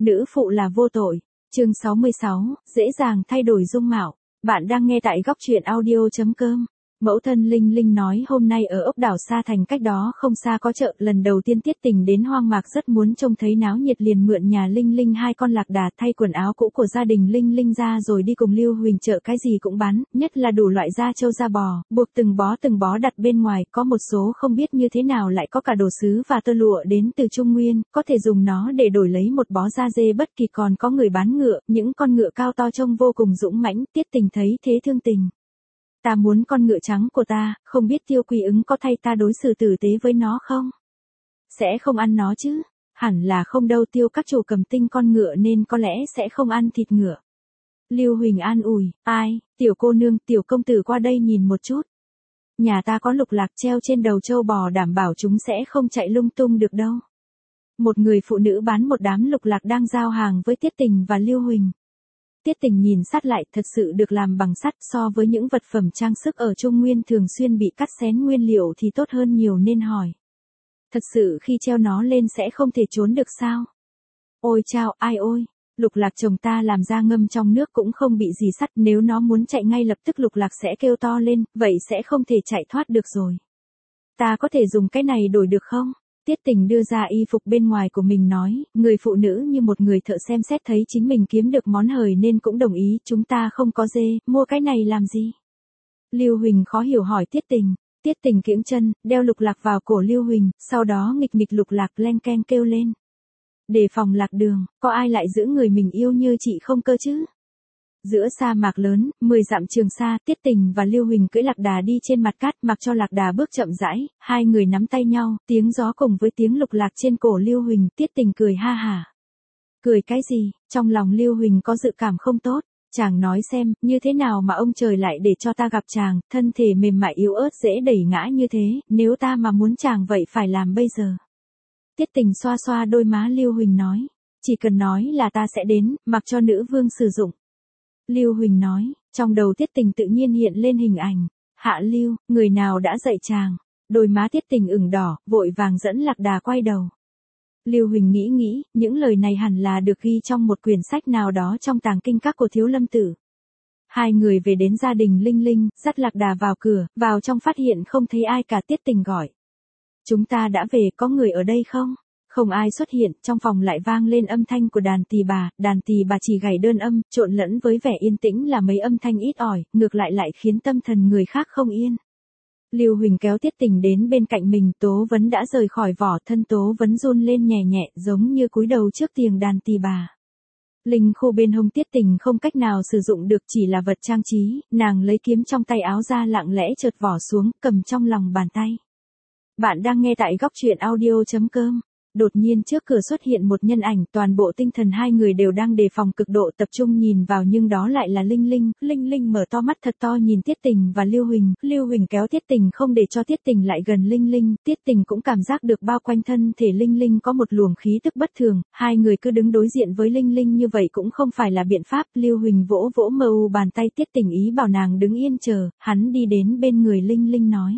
Nữ phụ là vô tội. Chương 66, dễ dàng thay đổi dung mạo. Bạn đang nghe tại góc truyện audio.com. Mẫu thân Linh Linh nói hôm nay ở ốc đảo Sa Thành cách đó không xa có chợ, lần đầu tiên Tiết Tình đến hoang mạc rất muốn trông thấy náo nhiệt liền mượn nhà Linh Linh hai con lạc đà thay quần áo cũ của gia đình Linh Linh ra rồi đi cùng Lưu Huỳnh chợ cái gì cũng bán, nhất là đủ loại da trâu da bò, buộc từng bó đặt bên ngoài, có một số không biết như thế nào lại có cả đồ sứ và tơ lụa đến từ Trung Nguyên, có thể dùng nó để đổi lấy một bó da dê bất kỳ, còn có người bán ngựa, những con ngựa cao to trông vô cùng dũng mãnh. Tiết Tình thấy thế thương tình. Ta muốn con ngựa trắng của ta, không biết Tiêu Quỳ ứng có thay ta đối xử tử tế với nó không? Sẽ không ăn nó chứ? Hẳn là không đâu, Tiêu các chủ cầm tinh con ngựa nên có lẽ sẽ không ăn thịt ngựa. Lưu Huỳnh an ủi, ai, tiểu cô nương, tiểu công tử qua đây nhìn một chút. Nhà ta có lục lạc treo trên đầu trâu bò, đảm bảo chúng sẽ không chạy lung tung được đâu. Một người phụ nữ bán một đám lục lạc đang giao hàng với Tiết Tình và Lưu Huỳnh. Tiết Tình nhìn sát lại, thật sự được làm bằng sắt, so với những vật phẩm trang sức ở Trung Nguyên thường xuyên bị cắt xén nguyên liệu thì tốt hơn nhiều nên hỏi. Thật sự khi treo nó lên sẽ không thể trốn được sao? Ôi chao, ai ôi, lục lạc chồng ta làm ra ngâm trong nước cũng không bị gì sắt, nếu nó muốn chạy ngay lập tức lục lạc sẽ kêu to lên, vậy sẽ không thể chạy thoát được rồi. Ta có thể dùng cái này đổi được không? Tiết Tình đưa ra y phục bên ngoài của mình nói, người phụ nữ như một người thợ xem xét thấy chính mình kiếm được món hời nên cũng đồng ý, chúng ta không có dê, mua cái này làm gì? Lưu Huỳnh khó hiểu hỏi Tiết Tình. Tiết Tình kiễng chân, đeo lục lạc vào cổ Lưu Huỳnh, sau đó nghịch lục lạc len keng kêu lên. Đề phòng lạc đường, có ai lại giữ người mình yêu như chị không cơ chứ? Giữa sa mạc lớn, 10 dặm Trường Sa, Tiết Tình và Lưu Huỳnh cưỡi lạc đà đi trên mặt cát, mặc cho lạc đà bước chậm rãi, hai người nắm tay nhau, tiếng gió cùng với tiếng lục lạc trên cổ Lưu Huỳnh, Tiết Tình cười ha hả. Cười cái gì? Trong lòng Lưu Huỳnh có dự cảm không tốt. Chàng nói xem, như thế nào mà ông trời lại để cho ta gặp chàng, thân thể mềm mại yếu ớt dễ đẩy ngã như thế, nếu ta mà muốn chàng vậy phải làm bây giờ. Tiết Tình xoa xoa đôi má Lưu Huỳnh nói, chỉ cần nói là ta sẽ đến, mặc cho nữ vương sử dụng. Lưu Huỳnh nói, trong đầu Tiết Tình tự nhiên hiện lên hình ảnh, Hạ Lưu, người nào đã dạy chàng? Đôi má Tiết Tình ửng đỏ, vội vàng dẫn lạc đà quay đầu. Lưu Huỳnh nghĩ, những lời này hẳn là được ghi trong một quyển sách nào đó trong tàng kinh các của Thiếu Lâm Tử. Hai người về đến gia đình Linh Linh, dắt lạc đà vào cửa, vào trong phát hiện không thấy ai cả. Tiết Tình gọi. Chúng ta đã về, có người ở đây không? Không ai xuất hiện, trong phòng lại vang lên âm thanh của đàn tỳ bà chỉ gảy đơn âm, trộn lẫn với vẻ yên tĩnh là mấy âm thanh ít ỏi, ngược lại khiến tâm thần người khác không yên. Lưu Huỳnh kéo Tiết Tình đến bên cạnh mình, tố vấn đã rời khỏi vỏ, thân tố vấn run lên nhẹ giống như cúi đầu trước tiềng đàn tỳ bà. Linh khô bên hông Tiết Tình không cách nào sử dụng được, chỉ là vật trang trí, nàng lấy kiếm trong tay áo ra lặng lẽ chợt vỏ xuống, cầm trong lòng bàn tay. Bạn đang nghe tại góc truyện audio.com. Đột nhiên trước cửa xuất hiện một nhân ảnh, toàn bộ tinh thần hai người đều đang đề phòng cực độ tập trung nhìn vào, nhưng đó lại là Linh Linh. Linh Linh mở to mắt thật to nhìn Tiết Tình và Lưu Huỳnh kéo Tiết Tình không để cho Tiết Tình lại gần Linh Linh. Tiết Tình cũng cảm giác được bao quanh thân thể Linh Linh có một luồng khí tức bất thường, hai người cứ đứng đối diện với Linh Linh như vậy cũng không phải là biện pháp. Lưu Huỳnh vỗ mờ u bàn tay Tiết Tình ý bảo nàng đứng yên chờ, hắn đi đến bên người Linh Linh nói.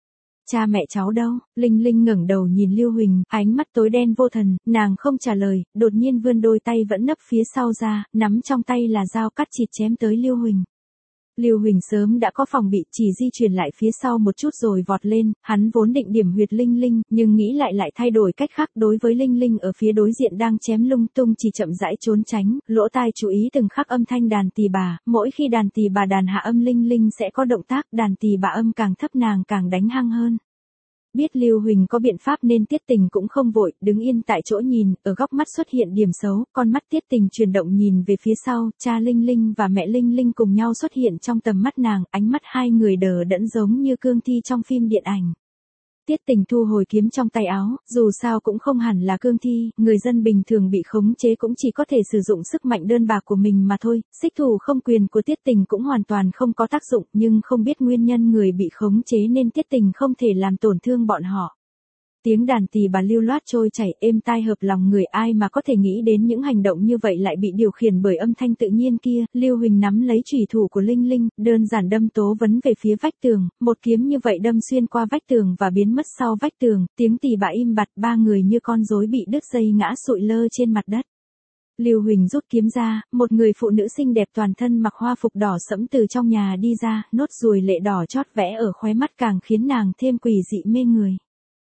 Cha mẹ cháu đâu? Linh Linh ngẩng đầu nhìn Lưu Huỳnh, ánh mắt tối đen vô thần, nàng không trả lời, đột nhiên vươn đôi tay vẫn nấp phía sau ra, nắm trong tay là dao cắt chịt chém tới Lưu Huỳnh. Lưu Huỳnh sớm đã có phòng bị, chỉ di chuyển lại phía sau một chút rồi vọt lên, hắn vốn định điểm huyệt Linh Linh, nhưng nghĩ lại thay đổi cách khác. Đối với Linh Linh ở phía đối diện đang chém lung tung chỉ chậm rãi trốn tránh, lỗ tai chú ý từng khắc âm thanh đàn tỳ bà, mỗi khi đàn tỳ bà đàn hạ âm Linh Linh sẽ có động tác, đàn tỳ bà âm càng thấp nàng càng đánh hăng hơn. Biết Lưu Huỳnh có biện pháp nên Tiết Tình cũng không vội, đứng yên tại chỗ nhìn, ở góc mắt xuất hiện điểm xấu, con mắt Tiết Tình chuyển động nhìn về phía sau, cha Linh Linh và mẹ Linh Linh cùng nhau xuất hiện trong tầm mắt nàng, ánh mắt hai người đờ đẫn giống như cương thi trong phim điện ảnh. Tiết Tình thu hồi kiếm trong tay áo, dù sao cũng không hẳn là cương thi, người dân bình thường bị khống chế cũng chỉ có thể sử dụng sức mạnh đơn bạc của mình mà thôi, xích thủ không quyền của Tiết Tình cũng hoàn toàn không có tác dụng, nhưng không biết nguyên nhân người bị khống chế nên Tiết Tình không thể làm tổn thương bọn họ. Tiếng đàn tỳ bà lưu loát trôi chảy êm tai hợp lòng người, ai mà có thể nghĩ đến những hành động như vậy lại bị điều khiển bởi âm thanh tự nhiên kia. Lưu Huỳnh nắm lấy chủy thủ của Linh Linh, đơn giản đâm tố vấn về phía vách tường, một kiếm như vậy đâm xuyên qua vách tường và biến mất sau vách tường, tiếng tỳ bà im bặt, ba người như con rối bị đứt dây ngã sụi lơ trên mặt đất. Lưu Huỳnh rút kiếm ra, một người phụ nữ xinh đẹp toàn thân mặc hoa phục đỏ sẫm từ trong nhà đi ra, nốt ruồi lệ đỏ chót vẽ ở khóe mắt càng khiến nàng thêm quỷ dị mê người.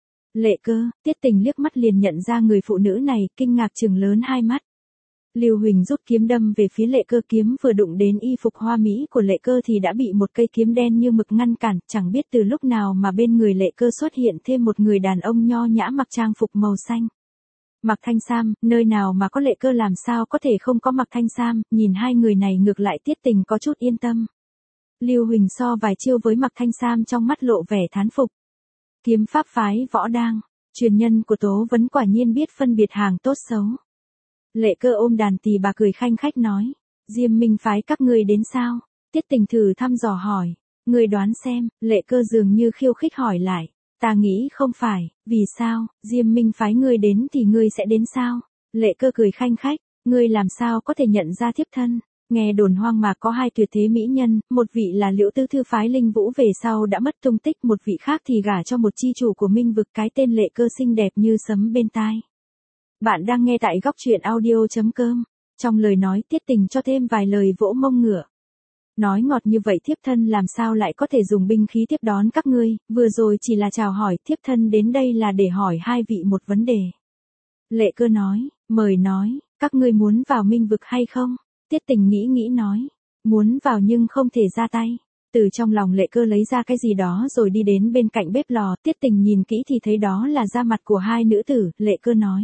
Lệ Cơ, Tiết Tình liếc mắt liền nhận ra người phụ nữ này, kinh ngạc trừng lớn hai mắt. Lưu Huỳnh rút kiếm đâm về phía Lệ Cơ, kiếm vừa đụng đến y phục hoa mỹ của Lệ Cơ thì đã bị một cây kiếm đen như mực ngăn cản, chẳng biết từ lúc nào mà bên người Lệ Cơ xuất hiện thêm một người đàn ông nho nhã mặc trang phục màu xanh. Mặc thanh sam, nơi nào mà có Lệ Cơ làm sao có thể không có mặc thanh sam, nhìn hai người này ngược lại Tiết Tình có chút yên tâm. Lưu Huỳnh so vài chiêu với mặc thanh sam trong mắt lộ vẻ thán phục. Kiếm pháp phái Võ Đang, truyền nhân của Tố Vấn quả nhiên biết phân biệt hàng tốt xấu. Lệ Cơ ôm đàn tỳ bà cười khanh khách nói, Diêm Minh phái các ngươi đến sao? Tiết Tình thử thăm dò hỏi, ngươi đoán xem, Lệ Cơ dường như khiêu khích hỏi lại, ta nghĩ không phải, vì sao, Diêm Minh phái ngươi đến thì ngươi sẽ đến sao? Lệ Cơ cười khanh khách, ngươi làm sao có thể nhận ra thiếp thân? Nghe đồn hoang mạc có hai tuyệt thế mỹ nhân, một vị là Liễu Tư Thư phái Linh Vũ về sau đã mất tung tích, một vị khác thì gả cho một chi chủ của Minh vực, cái tên Lệ Cơ xinh đẹp như sấm bên tai. Bạn đang nghe tại góc truyện audio.com. Trong lời nói Tiết Tình cho thêm vài lời vỗ mông ngựa. Nói ngọt như vậy thiếp thân làm sao lại có thể dùng binh khí tiếp đón các ngươi, vừa rồi chỉ là chào hỏi, thiếp thân đến đây là để hỏi hai vị một vấn đề. Lệ Cơ nói, mời nói, các ngươi muốn vào Minh vực hay không? Tiết Tình nghĩ nói, muốn vào nhưng không thể ra tay. Từ trong lòng Lệ Cơ lấy ra cái gì đó rồi đi đến bên cạnh bếp lò, Tiết Tình nhìn kỹ thì thấy đó là da mặt của hai nữ tử, Lệ Cơ nói.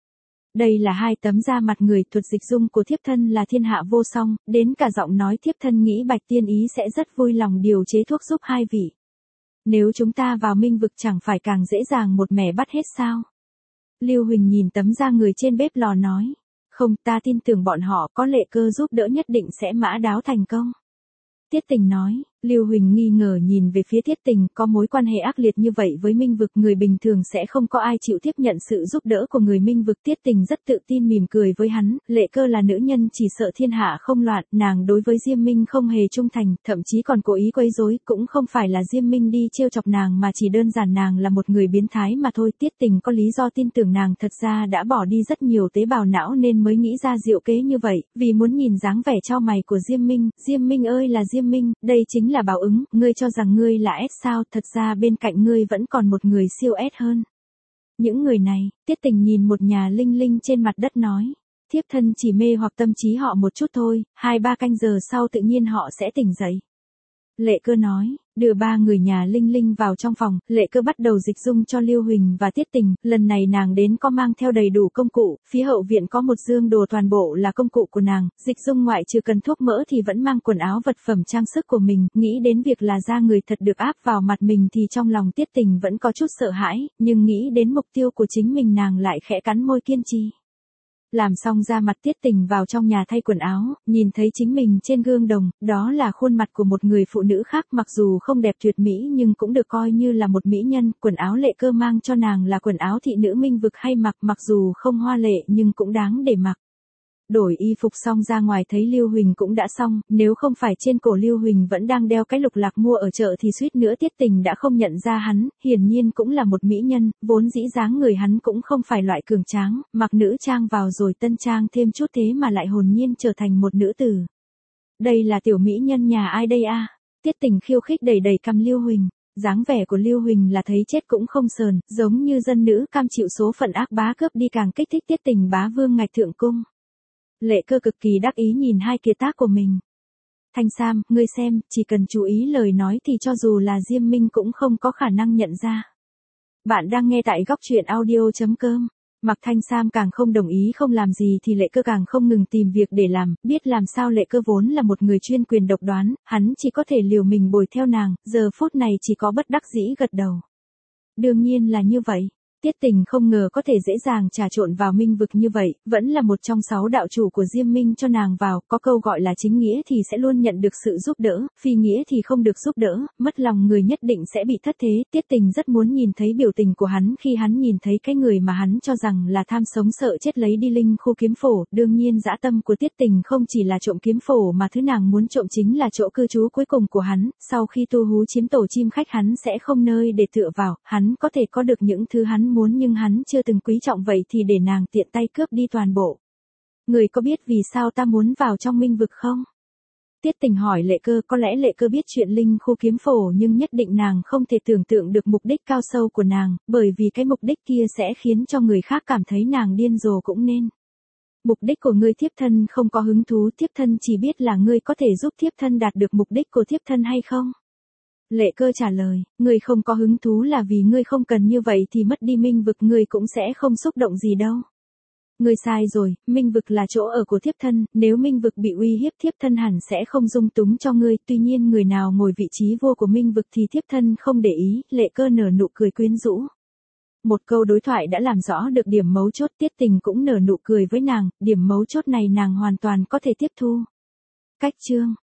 Đây là hai tấm da mặt người, thuật dịch dung của thiếp thân là thiên hạ vô song, đến cả giọng nói thiếp thân nghĩ Bạch Tiên Ý sẽ rất vui lòng điều chế thuốc giúp hai vị. Nếu chúng ta vào Minh vực chẳng phải càng dễ dàng một mẻ bắt hết sao? Lưu Huỳnh nhìn tấm da người trên bếp lò nói, không, ta tin tưởng bọn họ có Lệ Cơ giúp đỡ nhất định sẽ mã đáo thành công. Tiết Tình nói, Lưu Huỳnh nghi ngờ nhìn về phía Tiết Tình, có mối quan hệ ác liệt như vậy với Minh vực, người bình thường sẽ không có ai chịu tiếp nhận sự giúp đỡ của người Minh vực. Tiết Tình rất tự tin mỉm cười với hắn, Lệ Cơ là nữ nhân chỉ sợ thiên hạ không loạn, nàng đối với Diêm Minh không hề trung thành, thậm chí còn cố ý quấy rối, cũng không phải là Diêm Minh đi trêu chọc nàng mà chỉ đơn giản nàng là một người biến thái mà thôi. Tiết Tình có lý do tin tưởng nàng thật ra đã bỏ đi rất nhiều tế bào não nên mới nghĩ ra diệu kế như vậy, vì muốn nhìn dáng vẻ chau mày của Diêm Minh. Diêm Minh ơi là Diêm Minh, đây chính là báo ứng, ngươi cho rằng ngươi là S sao, thật ra bên cạnh ngươi vẫn còn một người siêu S hơn. Những người này, Tiết Tình nhìn một nhà linh linh trên mặt đất nói, thiếp thân chỉ mê hoặc tâm trí họ một chút thôi, 2-3 canh giờ sau tự nhiên họ sẽ tỉnh dậy. Lệ Cơ nói, đưa ba người nhà linh linh vào trong phòng, Lệ Cơ bắt đầu dịch dung cho Lưu Huỳnh và Tiết Tình, lần này nàng đến có mang theo đầy đủ công cụ, phía hậu viện có một dương đồ toàn bộ là công cụ của nàng, dịch dung ngoại trừ cần thuốc mỡ thì vẫn mang quần áo vật phẩm trang sức của mình, nghĩ đến việc là da người thật được áp vào mặt mình thì trong lòng Tiết Tình vẫn có chút sợ hãi, nhưng nghĩ đến mục tiêu của chính mình nàng lại khẽ cắn môi kiên trì. Làm xong ra mặt Tiết Tình vào trong nhà thay quần áo, nhìn thấy chính mình trên gương đồng, đó là khuôn mặt của một người phụ nữ khác, mặc dù không đẹp tuyệt mỹ nhưng cũng được coi như là một mỹ nhân, quần áo Lệ Cơ mang cho nàng là quần áo thị nữ Minh vực hay mặc, mặc dù không hoa lệ nhưng cũng đáng để mặc. Đổi y phục xong ra ngoài thấy Lưu Huỳnh cũng đã xong, nếu không phải trên cổ Lưu Huỳnh vẫn đang đeo cái lục lạc mua ở chợ thì suýt nữa Tiết Tình đã không nhận ra hắn, hiển nhiên cũng là một mỹ nhân, vốn dĩ dáng người hắn cũng không phải loại cường tráng, mặc nữ trang vào rồi tân trang thêm chút thế mà lại hồn nhiên trở thành một nữ tử. Đây là tiểu mỹ nhân nhà ai đây a? Tiết Tình khiêu khích đẩy cằm Lưu Huỳnh. Dáng vẻ của Lưu Huỳnh là thấy chết cũng không sờn, giống như dân nữ cam chịu số phận ác bá cướp đi càng kích thích Tiết Tình bá vương ngạch thượng cung. Lệ Cơ cực kỳ đắc ý nhìn hai kiệt tác của mình. Thanh Sam, ngươi xem, chỉ cần chú ý lời nói thì cho dù là Diêm Minh cũng không có khả năng nhận ra. Bạn đang nghe tại góc truyện audio.com. Mặc Thanh Sam càng không đồng ý không làm gì thì Lệ Cơ càng không ngừng tìm việc để làm, biết làm sao Lệ Cơ vốn là một người chuyên quyền độc đoán, hắn chỉ có thể liều mình bồi theo nàng, giờ phút này chỉ có bất đắc dĩ gật đầu. Đương nhiên là như vậy. Tiết Tình không ngờ có thể dễ dàng trà trộn vào Minh vực như vậy, vẫn là một trong 6 đạo chủ của Diêm Minh cho nàng vào, có câu gọi là chính nghĩa thì sẽ luôn nhận được sự giúp đỡ, phi nghĩa thì không được giúp đỡ, mất lòng người nhất định sẽ bị thất thế. Tiết Tình rất muốn nhìn thấy biểu tình của hắn khi hắn nhìn thấy cái người mà hắn cho rằng là tham sống sợ chết lấy đi linh khu kiếm phổ, đương nhiên dã tâm của Tiết Tình không chỉ là trộm kiếm phổ mà thứ nàng muốn trộm chính là chỗ cư trú cuối cùng của hắn, sau khi tu hú chiếm tổ chim khách hắn sẽ không nơi để tựa vào, hắn có thể có được những thứ hắn muốn nhưng hắn chưa từng quý trọng vậy thì để nàng tiện tay cướp đi toàn bộ. Người có biết vì sao ta muốn vào trong minh vực không? Tiết Tình hỏi Lệ Cơ, có lẽ Lệ Cơ biết chuyện linh khu kiếm phổ nhưng nhất định nàng không thể tưởng tượng được mục đích cao sâu của nàng, bởi vì cái mục đích kia sẽ khiến cho người khác cảm thấy nàng điên rồ cũng nên. Mục đích của ngươi thiếp thân không có hứng thú, thiếp thân chỉ biết là ngươi có thể giúp thiếp thân đạt được mục đích của thiếp thân hay không? Lệ Cơ trả lời, ngươi không có hứng thú là vì ngươi không cần như vậy thì mất đi minh vực ngươi cũng sẽ không xúc động gì đâu. Ngươi sai rồi, minh vực là chỗ ở của thiếp thân, nếu minh vực bị uy hiếp thiếp thân hẳn sẽ không dung túng cho ngươi, tuy nhiên người nào ngồi vị trí vua của minh vực thì thiếp thân không để ý, Lệ Cơ nở nụ cười quyến rũ. Một câu đối thoại đã làm rõ được điểm mấu chốt, Tiết Tình cũng nở nụ cười với nàng, điểm mấu chốt này nàng hoàn toàn có thể tiếp thu. Cách chương